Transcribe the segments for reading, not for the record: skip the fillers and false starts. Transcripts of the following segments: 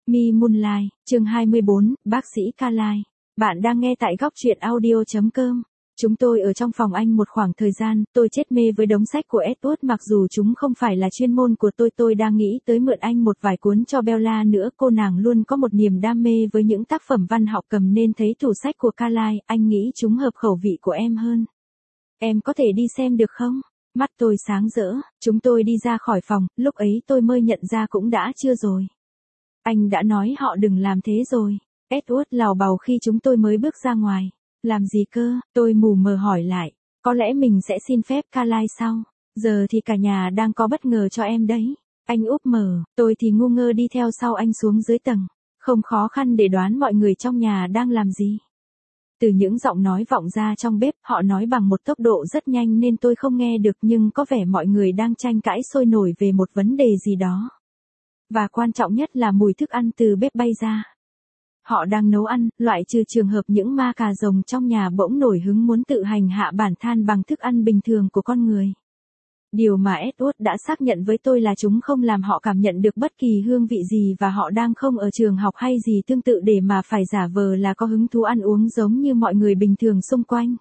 Mi Moonlight, chương 24, bác sĩ Carline. Bạn đang nghe tại góc truyện audio.com. Chúng tôi ở trong phòng anh một khoảng thời gian, tôi chết mê với đống sách của Edward mặc dù chúng không phải là chuyên môn của tôi đang nghĩ tới mượn anh một vài cuốn cho Bella nữa. Cô nàng luôn có một niềm đam mê với những tác phẩm văn học cầm nên thấy tủ sách của Carline, anh nghĩ chúng hợp khẩu vị của em hơn. Em có thể đi xem được không? Mắt tôi sáng rỡ, chúng tôi đi ra khỏi phòng, lúc ấy tôi mới nhận ra cũng đã trưa rồi. Anh đã nói họ đừng làm thế rồi. Edward lào bào khi chúng tôi mới bước ra ngoài. Làm gì cơ? Tôi mù mờ hỏi lại. Có lẽ mình sẽ xin phép Carline sau. Giờ thì cả nhà đang có bất ngờ cho em đấy. Anh úp mở, tôi thì ngu ngơ đi theo sau anh xuống dưới tầng. Không khó khăn để đoán mọi người trong nhà đang làm gì. Từ những giọng nói vọng ra trong bếp, họ nói bằng một tốc độ rất nhanh nên tôi không nghe được, nhưng có vẻ mọi người đang tranh cãi sôi nổi về một vấn đề gì đó. Và quan trọng nhất là mùi thức ăn từ bếp bay ra. Họ đang nấu ăn, loại trừ trường hợp những ma cà rồng trong nhà bỗng nổi hứng muốn tự hành hạ bản thân bằng thức ăn bình thường của con người. Điều mà Edward đã xác nhận với tôi là chúng không làm họ cảm nhận được bất kỳ hương vị gì và họ đang không ở trường học hay gì tương tự để mà phải giả vờ là có hứng thú ăn uống giống như mọi người bình thường xung quanh.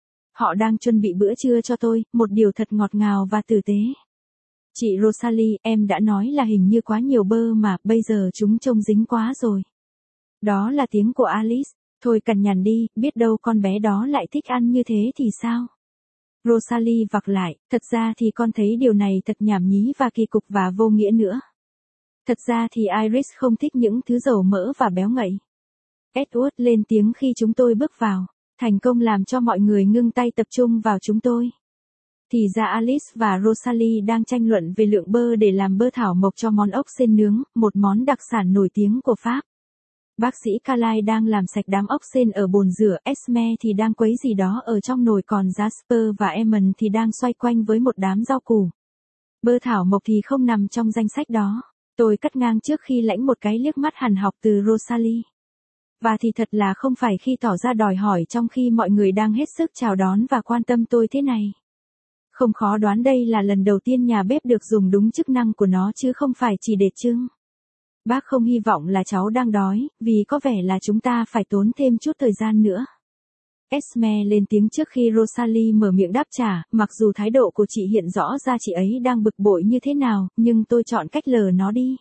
Họ đang chuẩn bị bữa trưa cho tôi, một điều thật ngọt ngào và tử tế. Chị Rosalie, em đã nói là hình như quá nhiều bơ mà, bây giờ chúng trông dính quá rồi. Đó là tiếng của Alice. Thôi cằn nhằn đi, biết đâu con bé đó lại thích ăn như thế thì sao? Rosalie vặc lại, thật ra thì con thấy điều này thật nhảm nhí và kỳ cục và vô nghĩa nữa. Thật ra thì Iris không thích những thứ dầu mỡ và béo ngậy. Edward lên tiếng khi chúng tôi bước vào, thành công làm cho mọi người ngưng tay tập trung vào chúng tôi. Thì ra Alice và Rosalie đang tranh luận về lượng bơ để làm bơ thảo mộc cho món ốc sên nướng, một món đặc sản nổi tiếng của Pháp. Bác sĩ Carline đang làm sạch đám ốc sên ở bồn rửa, Esme thì đang quấy gì đó ở trong nồi, còn Jasper và Eamon thì đang xoay quanh với một đám rau củ. Bơ thảo mộc thì không nằm trong danh sách đó. Tôi cắt ngang trước khi lãnh một cái liếc mắt hằn học từ Rosalie. Và thì thật là không phải khi tỏ ra đòi hỏi trong khi mọi người đang hết sức chào đón và quan tâm tôi thế này. Không khó đoán đây là lần đầu tiên nhà bếp được dùng đúng chức năng của nó chứ không phải chỉ để trưng. Bác không hy vọng là cháu đang đói, vì có vẻ là chúng ta phải tốn thêm chút thời gian nữa. Esme lên tiếng trước khi Rosalie mở miệng đáp trả, mặc dù thái độ của chị hiện rõ ra chị ấy đang bực bội như thế nào, nhưng tôi chọn cách lờ nó đi.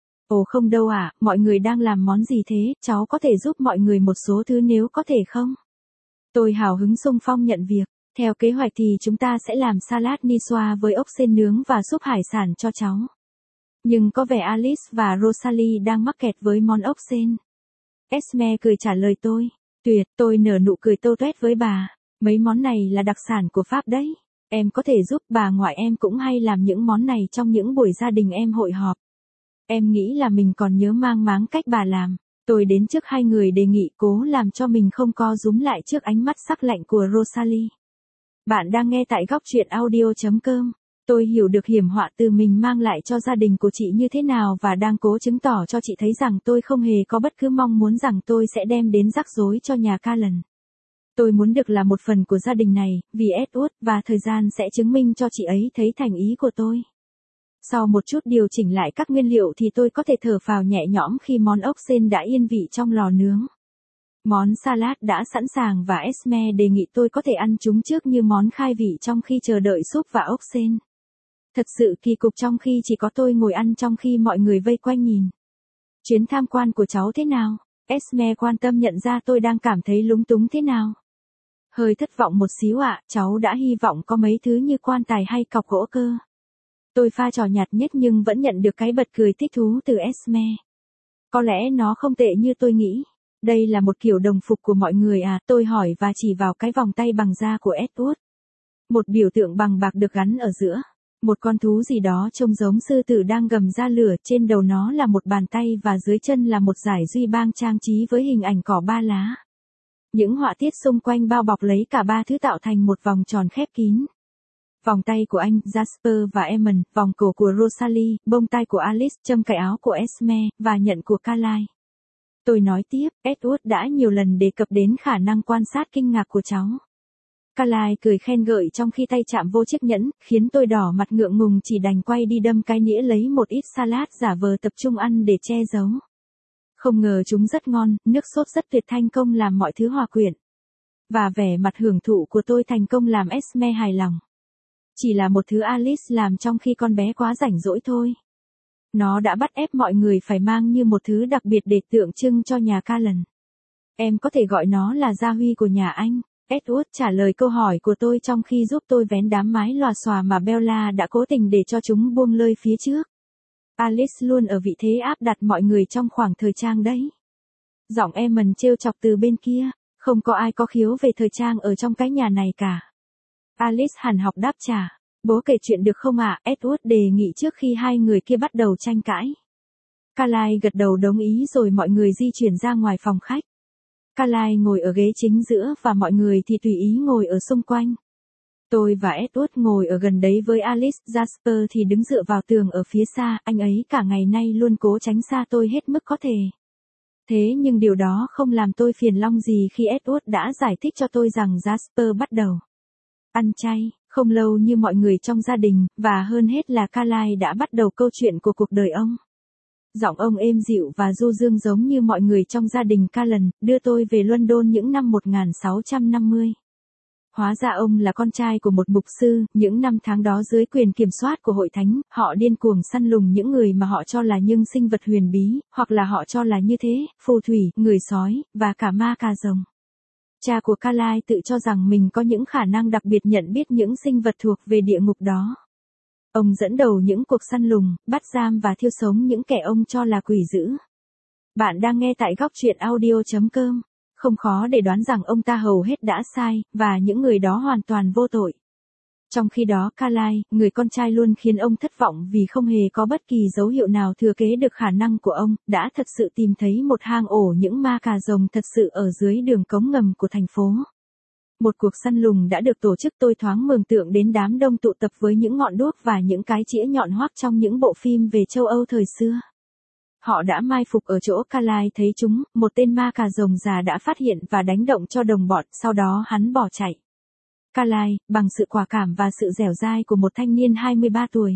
Ồ không đâu ạ, mọi người đang làm món gì thế, cháu có thể giúp mọi người một số thứ nếu có thể không? Tôi hào hứng xung phong nhận việc. Theo kế hoạch thì chúng ta sẽ làm salad niçoise với ốc sên nướng và súp hải sản cho cháu. Nhưng có vẻ Alice và Rosalie đang mắc kẹt với món ốc sên. Esme cười trả lời tôi. Tuyệt, tôi nở nụ cười tô toét với bà. Mấy món này là đặc sản của Pháp đấy. Em có thể giúp, bà ngoại em cũng hay làm những món này trong những buổi gia đình em hội họp. Em nghĩ là mình còn nhớ mang máng cách bà làm. Tôi đến trước hai người đề nghị, cố làm cho mình không co rúm lại trước ánh mắt sắc lạnh của Rosalie. Bạn đang nghe tại góc truyện audio.com. Tôi hiểu được hiểm họa từ mình mang lại cho gia đình của chị như thế nào và đang cố chứng tỏ cho chị thấy rằng tôi không hề có bất cứ mong muốn rằng tôi sẽ đem đến rắc rối cho nhà Callan. Tôi muốn được là một phần của gia đình này, vì Edward, và thời gian sẽ chứng minh cho chị ấy thấy thành ý của tôi. Sau một chút điều chỉnh lại các nguyên liệu thì tôi có thể thở phào nhẹ nhõm khi món ốc sên đã yên vị trong lò nướng. Món salad đã sẵn sàng và Esme đề nghị tôi có thể ăn chúng trước như món khai vị trong khi chờ đợi súp và ốc sên. Thật sự kỳ cục trong khi chỉ có tôi ngồi ăn trong khi mọi người vây quanh nhìn. Chuyến tham quan của cháu thế nào? Esme quan tâm nhận ra tôi đang cảm thấy lúng túng thế nào. Hơi thất vọng một xíu ạ, cháu đã hy vọng có mấy thứ như quan tài hay cọc gỗ cơ. Tôi pha trò nhạt nhất nhưng vẫn nhận được cái bật cười thích thú từ Esme. Có lẽ nó không tệ như tôi nghĩ. Đây là một kiểu đồng phục của mọi người à, tôi hỏi và chỉ vào cái vòng tay bằng da của Edward. Một biểu tượng bằng bạc được gắn ở giữa. Một con thú gì đó trông giống sư tử đang gầm ra lửa, trên đầu nó là một bàn tay và dưới chân là một dải duy bang trang trí với hình ảnh cỏ ba lá. Những họa tiết xung quanh bao bọc lấy cả ba thứ tạo thành một vòng tròn khép kín. Vòng tay của anh, Jasper và Eamon, vòng cổ của Rosalie, bông tai của Alice, châm cài áo của Esme, và nhận của Carline. Tôi nói tiếp, Edward đã nhiều lần đề cập đến khả năng quan sát kinh ngạc của cháu. Carline cười khen gợi trong khi tay chạm vô chiếc nhẫn, khiến tôi đỏ mặt ngượng ngùng chỉ đành quay đi đâm cái nĩa lấy một ít salad giả vờ tập trung ăn để che giấu. Không ngờ chúng rất ngon, nước sốt rất tuyệt, thành công làm mọi thứ hòa quyện. Và vẻ mặt hưởng thụ của tôi thành công làm Esme hài lòng. Chỉ là một thứ Alice làm trong khi con bé quá rảnh rỗi thôi. Nó đã bắt ép mọi người phải mang như một thứ đặc biệt để tượng trưng cho nhà Callan. Em có thể gọi nó là gia huy của nhà anh. Edward trả lời câu hỏi của tôi trong khi giúp tôi vén đám mái lòa xòa mà Bella đã cố tình để cho chúng buông lơi phía trước. Alice luôn ở vị thế áp đặt mọi người trong khoảng thời trang đấy. Giọng Eamon trêu chọc từ bên kia, không có ai có khiếu về thời trang ở trong cái nhà này cả. Alice hằn học đáp trả, bố kể chuyện được không ạ? Edward đề nghị trước khi hai người kia bắt đầu tranh cãi. Carly gật đầu đồng ý rồi mọi người di chuyển ra ngoài phòng khách. Carly ngồi ở ghế chính giữa và mọi người thì tùy ý ngồi ở xung quanh. Tôi và Edward ngồi ở gần đấy với Alice, Jasper thì đứng dựa vào tường ở phía xa, anh ấy cả ngày nay luôn cố tránh xa tôi hết mức có thể. Thế nhưng điều đó không làm tôi phiền long gì khi Edward đã giải thích cho tôi rằng Jasper bắt đầu ăn chay, không lâu như mọi người trong gia đình, và hơn hết là Carly đã bắt đầu câu chuyện của cuộc đời ông. Giọng ông êm dịu và du dương giống như mọi người trong gia đình Callan, đưa tôi về London những năm 1650. Hóa ra ông là con trai của một mục sư, những năm tháng đó dưới quyền kiểm soát của hội thánh, họ điên cuồng săn lùng những người mà họ cho là những sinh vật huyền bí, hoặc là họ cho là như thế, phù thủy, người sói, và cả ma cà rồng. Cha của Carly tự cho rằng mình có những khả năng đặc biệt nhận biết những sinh vật thuộc về địa ngục đó. Ông dẫn đầu những cuộc săn lùng, bắt giam và thiêu sống những kẻ ông cho là quỷ dữ. Bạn đang nghe tại góc truyện audio.com. Không khó để đoán rằng ông ta hầu hết đã sai, và những người đó hoàn toàn vô tội. Trong khi đó Carly, người con trai luôn khiến ông thất vọng vì không hề có bất kỳ dấu hiệu nào thừa kế được khả năng của ông, đã thật sự tìm thấy một hang ổ những ma cà rồng thật sự ở dưới đường cống ngầm của thành phố. Một cuộc săn lùng đã được tổ chức, tôi thoáng mường tượng đến đám đông tụ tập với những ngọn đuốc và những cái chĩa nhọn hoắt trong những bộ phim về châu Âu thời xưa. Họ đã mai phục ở chỗ Carly thấy chúng, một tên ma cà rồng già đã phát hiện và đánh động cho đồng bọn, sau đó hắn bỏ chạy. Carly, bằng sự quả cảm và sự dẻo dai của một thanh niên 23 tuổi.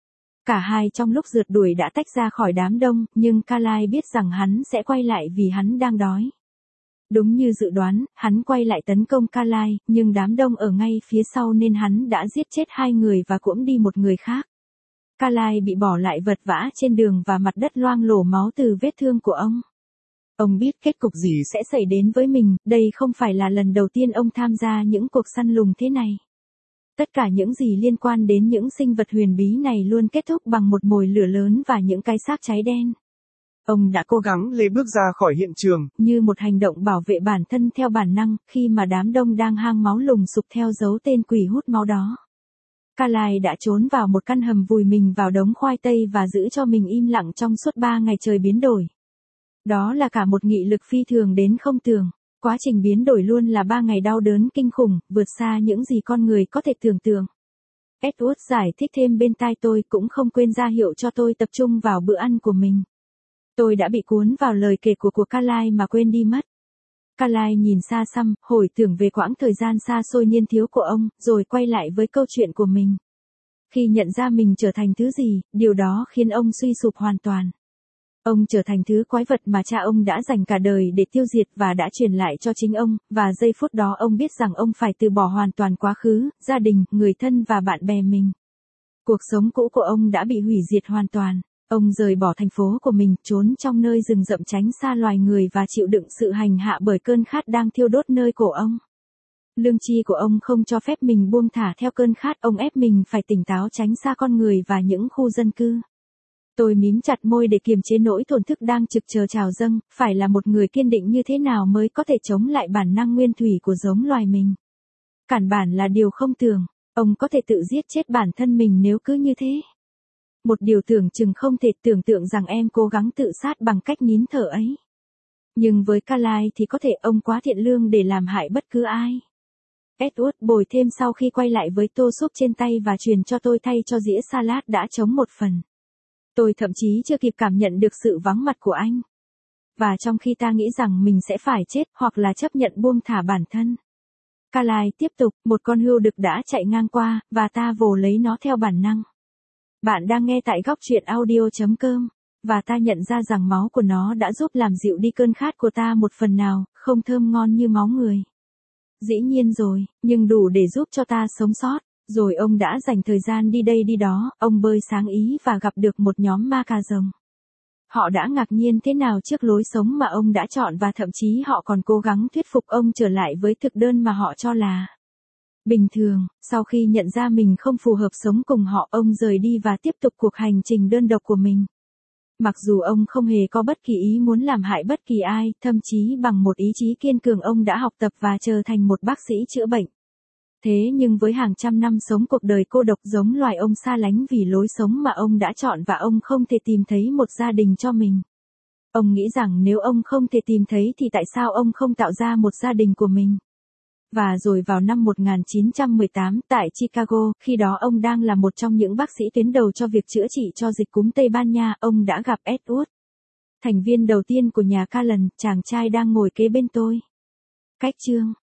Cả hai trong lúc rượt đuổi đã tách ra khỏi đám đông, nhưng Carly biết rằng hắn sẽ quay lại vì hắn đang đói. Đúng như dự đoán, hắn quay lại tấn công Carly, nhưng đám đông ở ngay phía sau nên hắn đã giết chết hai người và cũng đi một người khác. Carly bị bỏ lại vật vã trên đường và mặt đất loang lổ máu từ vết thương của ông. Ông biết kết cục gì sẽ xảy đến với mình, đây không phải là lần đầu tiên ông tham gia những cuộc săn lùng thế này. Tất cả những gì liên quan đến những sinh vật huyền bí này luôn kết thúc bằng một mồi lửa lớn và những cái xác cháy đen. Ông đã cố gắng lê bước ra khỏi hiện trường, như một hành động bảo vệ bản thân theo bản năng, khi mà đám đông đang hang máu lùng sục theo dấu tên quỷ hút máu đó. Carly đã trốn vào một căn hầm vùi mình vào đống khoai tây và giữ cho mình im lặng trong suốt 3 ngày trời biến đổi. Đó là cả một nghị lực phi thường đến không tưởng. Quá trình biến đổi luôn là 3 ngày đau đớn kinh khủng, vượt xa những gì con người có thể tưởng tượng. Edward giải thích thêm bên tai tôi, cũng không quên ra hiệu cho tôi tập trung vào bữa ăn của mình. Tôi đã bị cuốn vào lời kể của Carly mà quên đi mất. Carly nhìn xa xăm, hồi tưởng về quãng thời gian xa xôi niên thiếu của ông, rồi quay lại với câu chuyện của mình. Khi nhận ra mình trở thành thứ gì, điều đó khiến ông suy sụp hoàn toàn. Ông trở thành thứ quái vật mà cha ông đã dành cả đời để tiêu diệt và đã truyền lại cho chính ông, và giây phút đó ông biết rằng ông phải từ bỏ hoàn toàn quá khứ, gia đình, người thân và bạn bè mình. Cuộc sống cũ của ông đã bị hủy diệt hoàn toàn. Ông rời bỏ thành phố của mình, trốn trong nơi rừng rậm tránh xa loài người và chịu đựng sự hành hạ bởi cơn khát đang thiêu đốt nơi cổ ông. Lương tri của ông không cho phép mình buông thả theo cơn khát, ông ép mình phải tỉnh táo tránh xa con người và những khu dân cư. Tôi mím chặt môi để kiềm chế nỗi thổn thức đang trực chờ trào dâng, phải là một người kiên định như thế nào mới có thể chống lại bản năng nguyên thủy của giống loài mình. Cản bản là điều không tưởng, ông có thể tự giết chết bản thân mình nếu cứ như thế. Một điều tưởng chừng không thể tưởng tượng rằng em cố gắng tự sát bằng cách nín thở ấy. Nhưng với Carly thì có thể ông quá thiện lương để làm hại bất cứ ai. Edward bồi thêm sau khi quay lại với tô súp trên tay và truyền cho tôi thay cho dĩa salad đã trống một phần. Tôi thậm chí chưa kịp cảm nhận được sự vắng mặt của anh. Và trong khi ta nghĩ rằng mình sẽ phải chết hoặc là chấp nhận buông thả bản thân. Carly tiếp tục, một con hươu đực đã chạy ngang qua, và ta vồ lấy nó theo bản năng. Bạn đang nghe tại góc truyện audio.com. Và ta nhận ra rằng máu của nó đã giúp làm dịu đi cơn khát của ta một phần nào, không thơm ngon như máu người. Dĩ nhiên rồi, nhưng đủ để giúp cho ta sống sót. Rồi ông đã dành thời gian đi đây đi đó, ông bơi sáng ý và gặp được một nhóm ma cà rồng. Họ đã ngạc nhiên thế nào trước lối sống mà ông đã chọn và thậm chí họ còn cố gắng thuyết phục ông trở lại với thực đơn mà họ cho là bình thường. Sau khi nhận ra mình không phù hợp sống cùng họ, ông rời đi và tiếp tục cuộc hành trình đơn độc của mình. Mặc dù ông không hề có bất kỳ ý muốn làm hại bất kỳ ai, thậm chí bằng một ý chí kiên cường ông đã học tập và trở thành một bác sĩ chữa bệnh. Thế nhưng với hàng trăm năm sống cuộc đời cô độc, giống loài, ông xa lánh vì lối sống mà ông đã chọn và ông không thể tìm thấy một gia đình cho mình. Ông nghĩ rằng nếu ông không thể tìm thấy thì tại sao ông không tạo ra một gia đình của mình? Và rồi vào năm 1918 tại Chicago, khi đó ông đang là một trong những bác sĩ tuyến đầu cho việc chữa trị cho dịch cúm Tây Ban Nha, ông đã gặp Edward, thành viên đầu tiên của nhà Callan, chàng trai đang ngồi kế bên tôi. Cách chương